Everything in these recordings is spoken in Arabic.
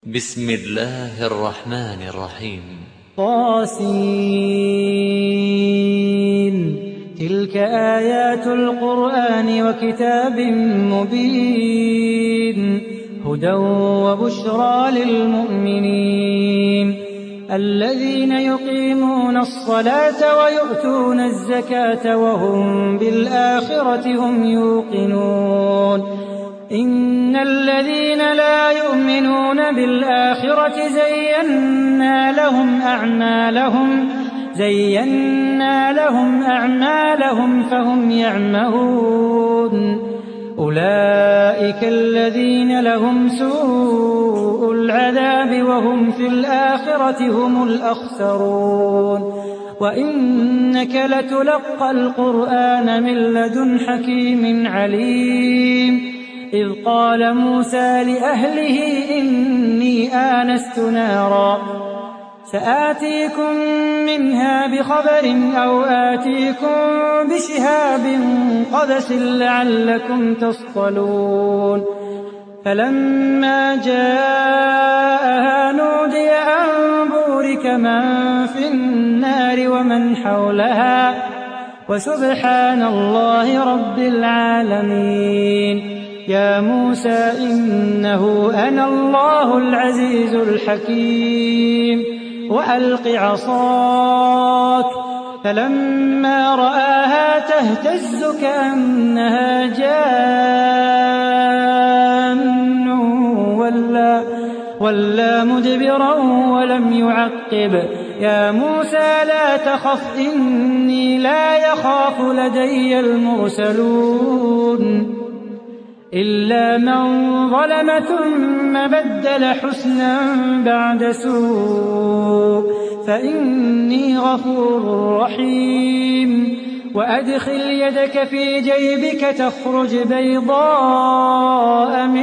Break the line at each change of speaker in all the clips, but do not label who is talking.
بسم الله الرحمن الرحيم.
طاسين. تلك آيات القرآن وكتاب مبين هدى وبشرى للمؤمنين الذين يقيمون الصلاة ويؤتون الزكاة وهم بالآخرة هم يوقنون إن الذين لا يؤمنون بالآخرة زينا لهم أعمالهم فهم يعمهون أولئك الذين لهم سوء العذاب وهم في الآخرة هم الأخسرون وإنك لتلقى القرآن من لدن حكيم عليم إذ قال موسى لأهله إني آنست نارا سآتيكم منها بخبر أو آتيكم بشهاب قبس لعلكم تصطلون فلما جاءها نودي أن بورك من في النار ومن حولها وسبحان الله رب العالمين يا موسى إنه أنا الله العزيز الحكيم وألق عصاك فلما رآها تهتز كأنها جان ولا مدبرا ولم يعقب يا موسى لا تخف إني لا يخاف لدي المرسلون إلا من ظلم ثم بدل حسنا بعد سوء فإني غفور رحيم وأدخل يدك في جيبك تخرج بيضاء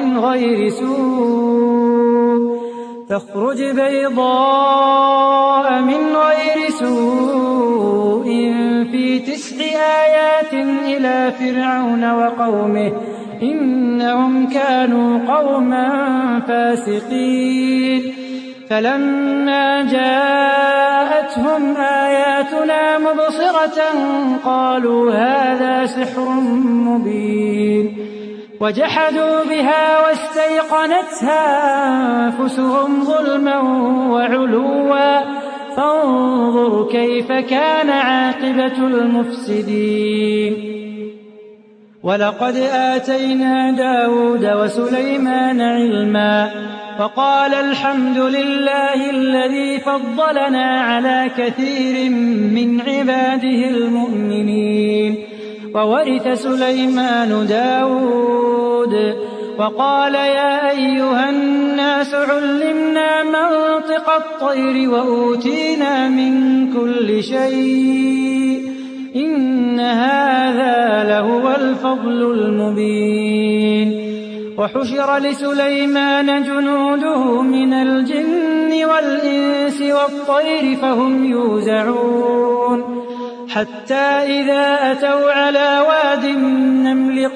من غير سوء في 9 آيات إلى فرعون وقومه إنهم كانوا قوما فاسقين فلما جاءتهم آياتنا مبصرة قالوا هذا سحر مبين وجحدوا بها واستيقنتها أنفسهم ظلما وعلوا فانظر كيف كان عاقبة المفسدين ولقد آتينا داود وسليمان علما وقال الحمد لله الذي فضلنا على كثير من عباده المؤمنين وورث سليمان داود وقال يا أيها الناس علمنا منطق الطير وأوتينا من كل شيء إن هذا لهو الفضل المبين وحشر لسليمان جنوده من الجن والإنس والطير فهم يوزعون حتى إذا أتوا على واد النمل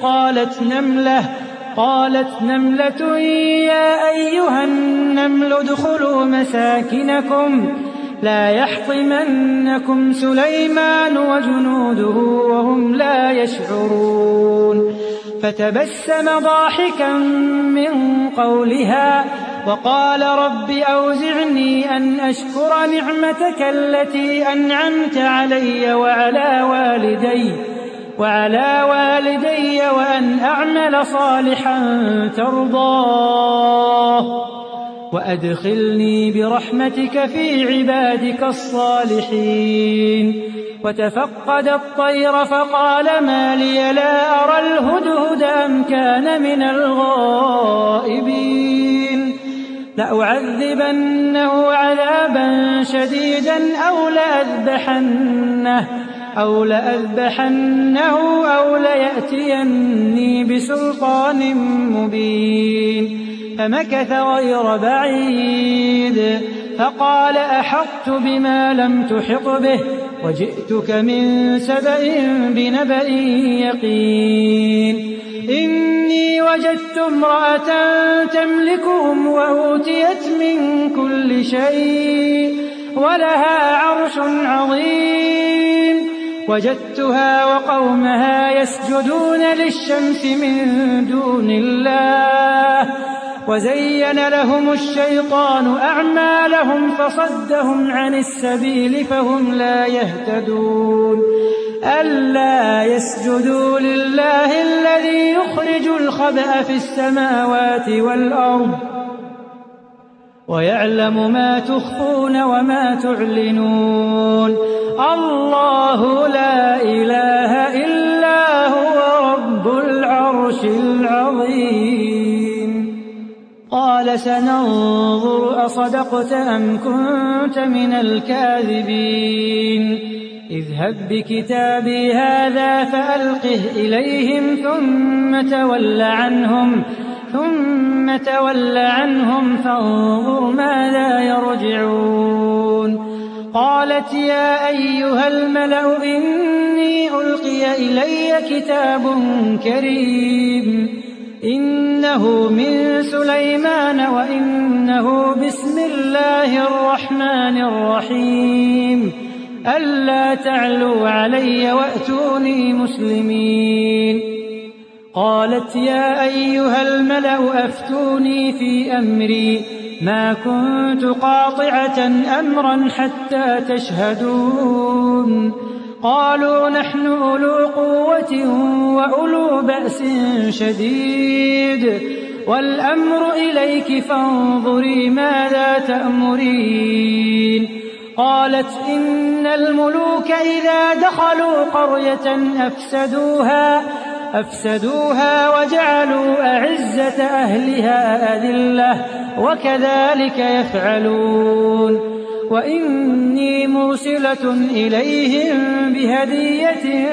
قالت نملة يا أيها النمل ادخلوا مساكنكم لا يحطمنكم سليمان وجنوده وهم لا يشعرون فتبسم ضاحكا من قولها وقال رب أوزعني أن أشكر نعمتك التي أنعمت علي وعلى والدي وأن أعمل صالحا ترضاه وأدخلني برحمتك في عبادك الصالحين وتفقد الطير فقال ما لي لا أرى الهدهد أم كان من الغائبين لأعذبنه عذابا شديدا أو لأذبحنه أو ليأتيني بسلطان مبين فمكث غير بعيد فقال أحطت بما لم تحط به وجئتك من سبأ بنبأ يقين إني وجدت امرأة تملكهم وأوتيت من كل شيء ولها عرش عظيم وجدتها وقومها يسجدون للشمس من دون الله وزين لهم الشيطان أعمالهم فصدهم عن السبيل فهم لا يهتدون ألا يسجدوا لله الذي يخرج الخبأ في السماوات والأرض ويعلم ما تخفون وما تعلنون الله لا إله إلا هو رب العرش العظيم قال سننظر أصدقت أم كنت من الكاذبين اذهب بكتابي هذا فألقه إليهم ثم تول عنهم فانظر ماذا يرجعون قالت يا أيها الملأ إني ألقي إلي كتاب كريم إنه من سليمان وإنه بسم الله الرحمن الرحيم ألا تعلوا علي وأتوني مسلمين قالت يا أيها الملأ أفتوني في أمري ما كنت قاطعة أمرا حتى تشهدون قالوا نحن أولو قوة وأولو بأس شديد والأمر إليك فانظري ماذا تأمرين قالت إن الملوك إذا دخلوا قرية أفسدوها وجعلوا أعزة أهلها أذلة وكذلك يفعلون وإني مرسلة إليهم بهدية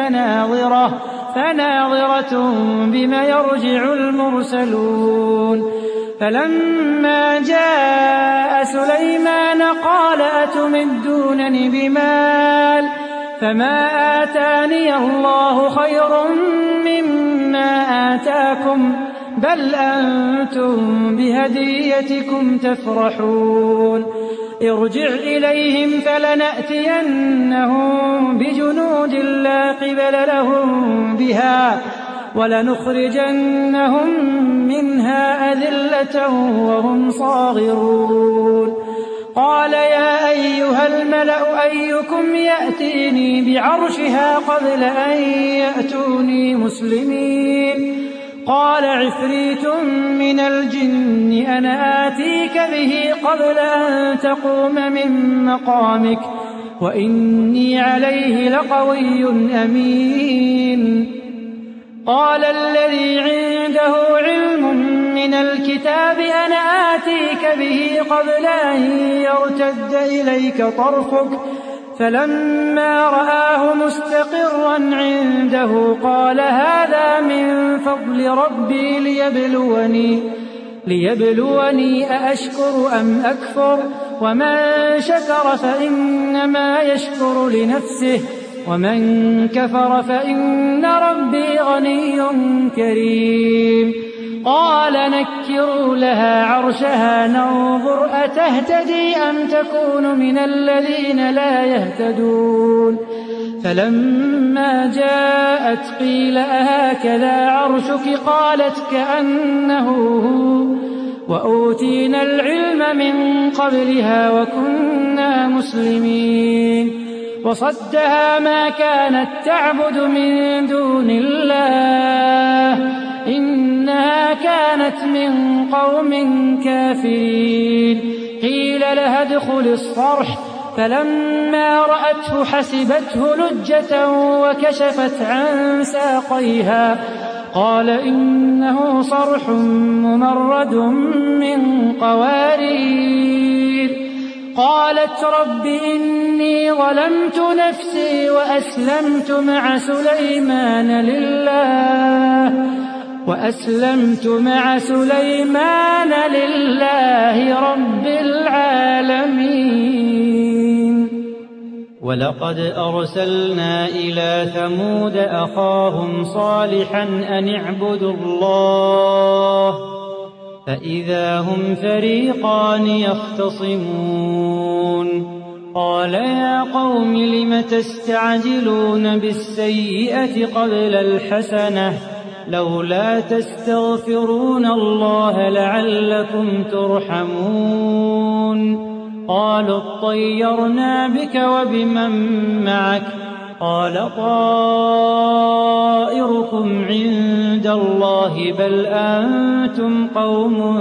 فناظرة بما يرجع المرسلون فلما جاء سليمان قال أتمدونني بمال فما آتاني الله خير مما آتاكم بل أنتم بهديتكم تفرحون ارجع إليهم فلنأتينهم بجنود لا قبل لهم بها ولنخرجنهم منها أذلة وهم صاغرون قال يا أيها الملأ أيكم يأتيني بعرشها قبل أن يأتوني مسلمين قال عفريت من الجن أنا آتيك به قبل أن تقوم من مقامك وإني عليه لقوي أمين قال الذي عنده علم من الكتاب أنا آتيك به قبل أن يرتد إليك طرفك فلما رآه مستقرا عنده قال هذا من فضل ربي ليبلوني أأشكر أم أكفر ومن شكر فإنما يشكر لنفسه ومن كفر فإن ربي غني كريم قال نكروا لها عرشها ننظر أتهتدي أم تكون من الذين لا يهتدون فلما جاءت قيل أهكذا عرشك قالت كأنه هو وأوتينا العلم من قبلها وكنا مسلمين وصدها ما كانت تعبد من دون الله إنها كانت من قوم كافرين قيل لها ادخل الصرح فلما رأته حسبته لجة وكشفت عن ساقيها قال إنه صرح ممرد من قوارير قالت رب إني ظلمت نفسي وأسلمت مع سليمان لله رب العالمين ولقد أرسلنا إلى ثمود أخاهم صالحا أن اعبدوا الله فإذا هم فريقان يختصمون قال يا قوم لم تستعجلون بالسيئة قبل الحسنة لولا تستغفرون الله لعلكم ترحمون قالوا اطيرنا بك وبمن معك قال طائركم عند الله بل أنتم قوم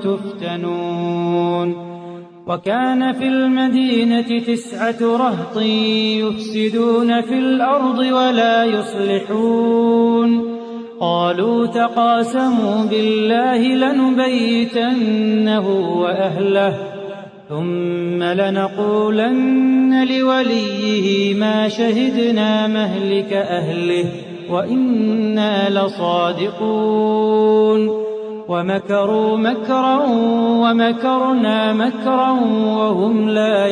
تفتنون وكان في المدينة 9 رهط يفسدون في الأرض ولا يصلحون قالوا تقاسموا بالله لنبيتنه وأهله ثم لنقولن لوليه ما شهدنا مهلك أهله وإنا لصادقون ومكروا مكرا ومكرنا مكرا وهم لا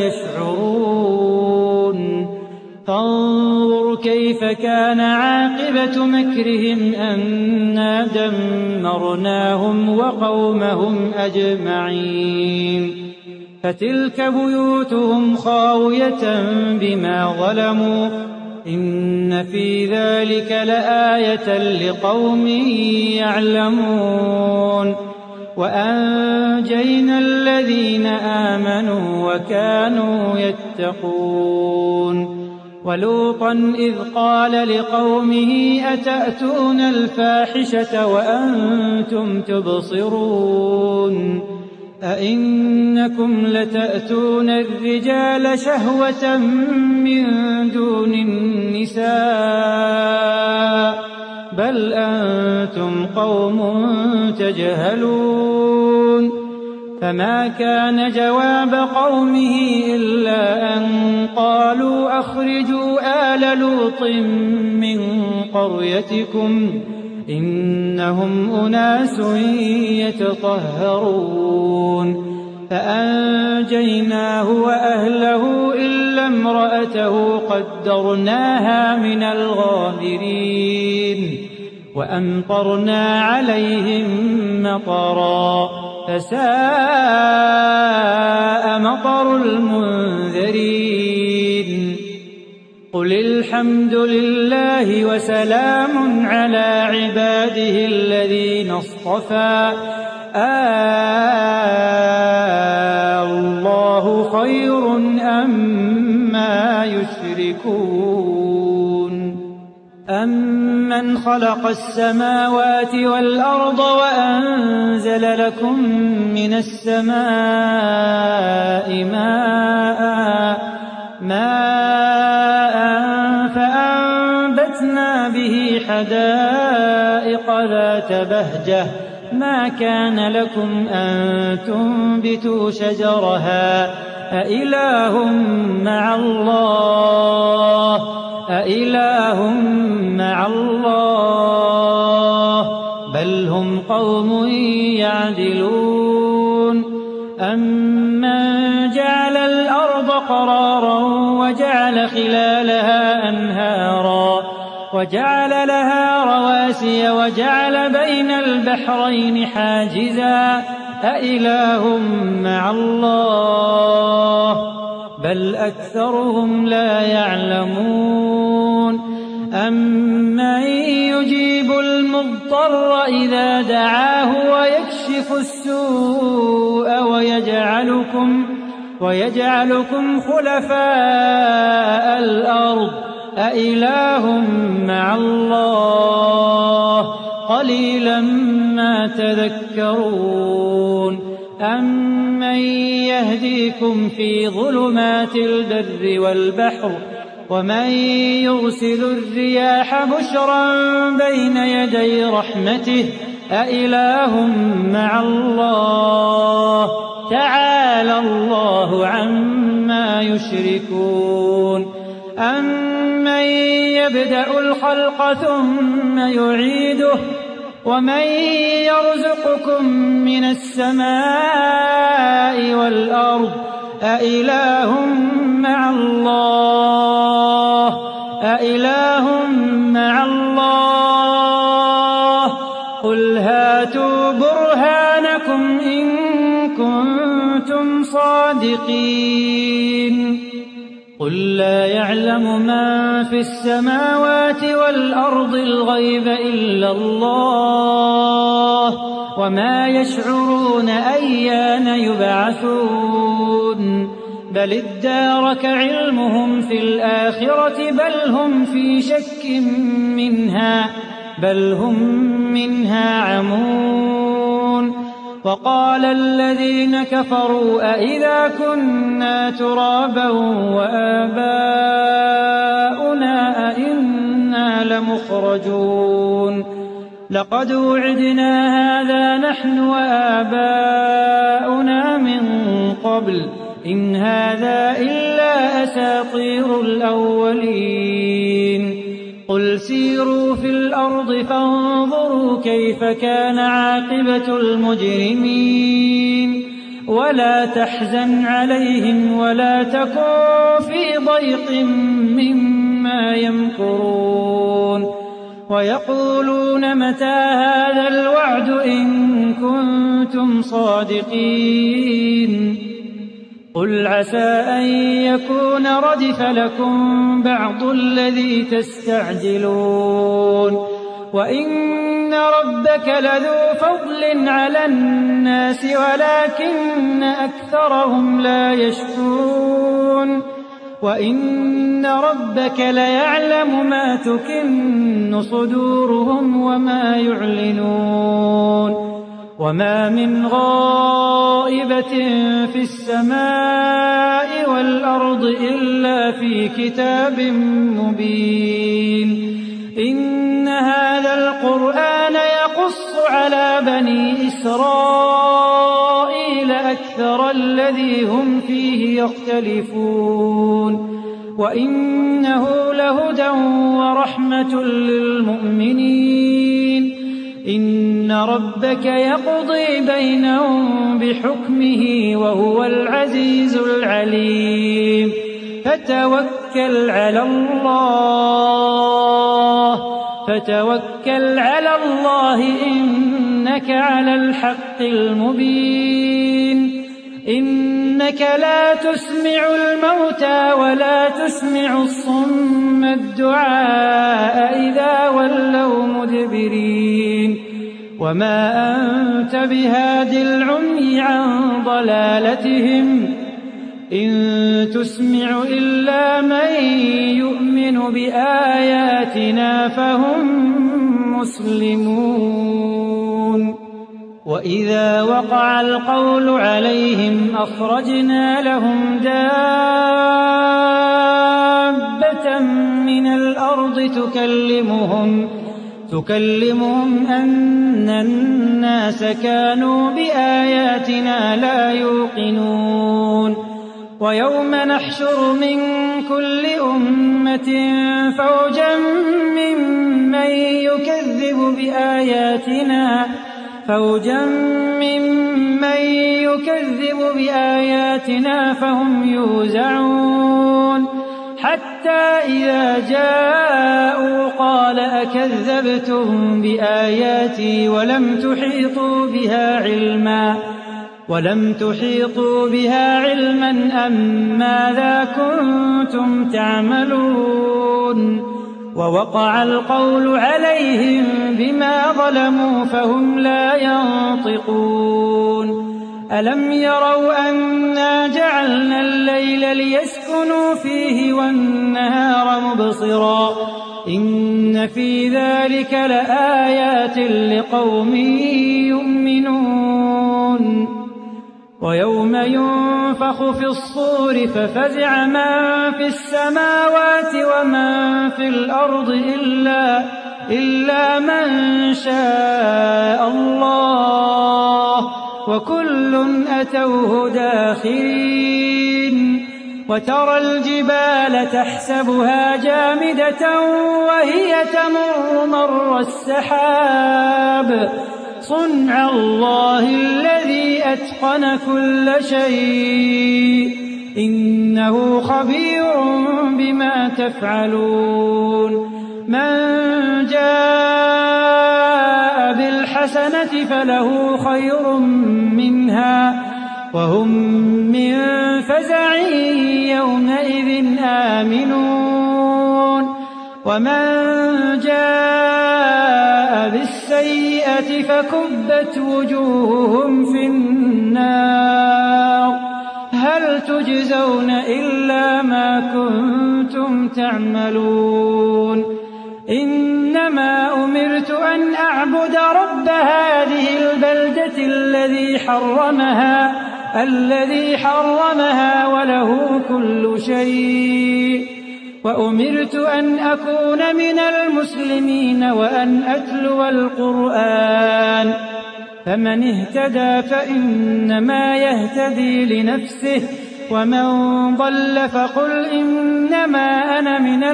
يشعرون فانظر كيف كان عاقبة مكرهم أنا دمرناهم وقومهم أجمعين فتلك بيوتهم خاوية بما ظلموا إن في ذلك لآية لقوم يعلمون وأنجينا الذين آمنوا وكانوا يتقون ولوطا إذ قال لقومه أتأتون الفاحشة وأنتم تبصرون أئنكم لتأتون الرجال شهوة من دون النساء بل أنتم قوم تجهلون فما كان جواب قومه إلا أن قالوا أخرجوا آل لوط من قريتكم إنهم أناس يتطهرون فأنجيناه وأهله إلا امرأته قدرناها من الغابرين وأمطرنا عليهم مطرا فساء مطر المنذرين قل الحمد لله وسلام على عباده الذين اصطفى الله خير أما يشركون أمن خلق السماوات والأرض وأنزل لكم من السماء ماء فأنبتنا به حدائق ذات بهجة ما كان لكم أن تنبتوا شجرها أإله مع الله بل هم قوم يعدلون أمن جعل الأرض قرارا وجعل خلالها أنهارا وجعل لها رواسي وجعل بين البحرين حاجزا أإله مع الله بل أكثرهم لا يعلمون أمن يجيب المضطر إذا دعاه ويكشف السوء ويجعلكم خلفاء الأرض أإله مع الله قليلا ما تذكرون أمن يهديكم في ظلمات البر والبحر ومن يرسل الرياح بشرا بين يدي رحمته أإله مع الله تعالى الله عما يشركون أمن يبدأ الخلق ثم يعيده ومن يرزقكم من السماء والأرض أإله مع الله أإله مع الله قل هاتوا برهانكم إن كنتم صادقين قل لا يعلم من في السماوات والأرض الغيب إلا الله وما يشعرون أيان يبعثون بل ادارك علمهم في الآخرة بل هم منها عمون وقال الذين كفروا أئذا كنا ترابا وآباؤنا أئنا لمخرجون لقد وعدنا هذا نحن وآباؤنا من قبل إن هذا إلا أساطير الأولين قل سيروا في الأرض فانظروا كيف كان عاقبة المجرمين ولا تحزن عليهم ولا تكن في ضيق مما يمكرون ويقولون متى هذا الوعد إن كنتم صادقين قل عسى أن يكون ردف لكم بعض الذي تستعجلون وإن ربك لذو فضل على الناس ولكن أكثرهم لا يشكرون وإن ربك ليعلم ما تكن صدورهم وما يعلنون وما من غائبة في السماء والأرض إلا في كتاب مبين إن هذا القرآن يقص على بني إسرائيل أكثر الذي هم فيه يختلفون وإنه لهدى ورحمة للمؤمنين إن ربك يقضي بينهم بحكمه وهو العزيز العليم فتوكل على الله إنك على الحق المبين إنك لا تسمع الموتى ولا تسمع الصم الدعاء إذا ولوا مدبرين وما أنت بهاد العمي عن ضلالتهم إن تسمع إلا من يؤمن بآياتنا فهم مسلمون وإذا وقع القول عليهم أخرجنا لهم دابة من الأرض تكلمهم أن الناس كانوا بآياتنا لا يوقنون ويوم نحشر من كل أمة فوجا ممن يكذب بآياتنا فهم يوزعون حتى إذا جاءوا قال أكذبتم بآياتي ولم تحيطوا بها علما أم ماذا كنتم تعملون ووقع القول عليهم بما ظلموا فهم لا ينطقون ألم يروا أنا جعلنا الليل ليسكنوا فيه والنهار مبصرا إن في ذلك لآيات لقوم يؤمنون ويوم ينفخ في الصور ففزع من في السماوات ومن في الأرض إلا من شاء الله وكل أتوه داخرين وترى الجبال تحسبها جامدة وهي تمر مر السحاب صنع الله الذي أتقن كل شيء إنه خبير بما تفعلون من جاء بالحسنة فله خير منها وهم من فزع يومئذ آمنون ومن جاء بالسيئة فكبت وجوههم في النار هل تجزون إلا ما كنتم تعملون إنما أمرت أن أعبد رب هذه البلدة الذي حرمها وله كل شيء وأمرت أن أكون من المسلمين وأن أتلو القرآن فمن اهتدى فإنما يهتدي لنفسه ومن ضل فقل إنما أنا من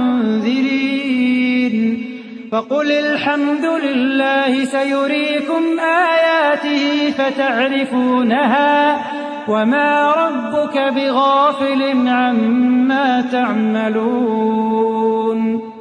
المنذرين فقل الحمد لله سيريكم آياته فتعرفونها وما ربك بغافل عما تعملون